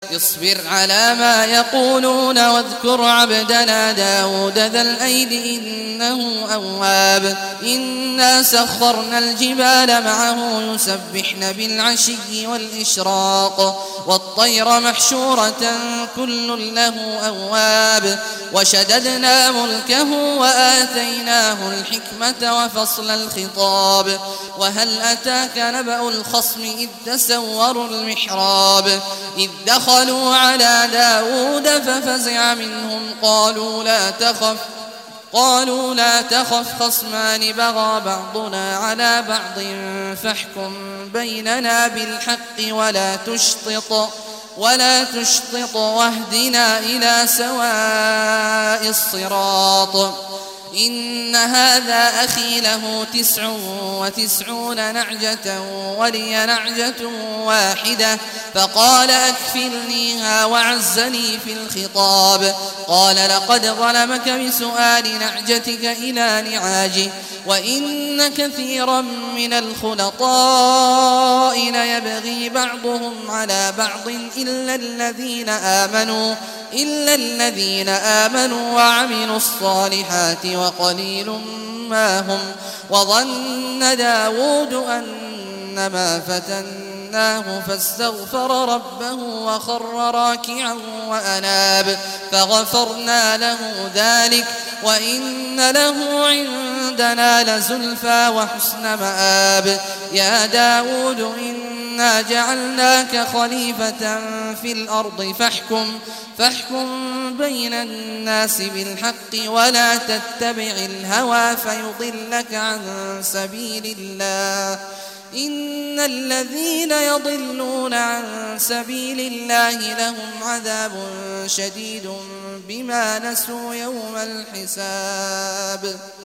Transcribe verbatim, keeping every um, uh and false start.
اصبر على ما يقولون واذكر عبدنا داود ذا الأيد إنه أواب إنا سخرنا الجبال معه يسبحن بالعشي والإشراق والطير محشورة كل له أواب وشددنا ملكه وآتيناه الحكمة وفصل الخطاب وهل أتاك نبأ الخصم إذ تسوروا المحراب إذ دخلوا على داود ففزع منهم قالوا لا تخف قالوا لا تخف خصمان بغى بعضنا على بعض فاحكم بيننا بالحق ولا تشطط ولا تشطط واهدنا إلى سواء الصراط إن هذا أخي له تسع وتسعون نعجة ولي نعجة واحدة فقال أكفلنيها وعزني في الخطاب قال لقد ظلمك بسؤال نعجتك إلى نعاجه وإن كثيرا من الخلطاء ليبغي بعضهم على بعض إلا الذين آمنوا إلا الذين آمنوا وعملوا الصالحات وقليل ما هم وظن داود أنما فتناه فاستغفر ربه وخر راكعا وأناب فغفرنا له ذلك وإن له عندنا لزلفى وحسن مآب يا داود إنا جعلناك خليفة في الأرض فاحكم فاحكم بين الناس بالحق ولا تتبع الهوى فيضلك عن سبيل الله إن الذين يضلون عن سبيل الله لهم عذاب شديد بما نسوا يوم الحساب.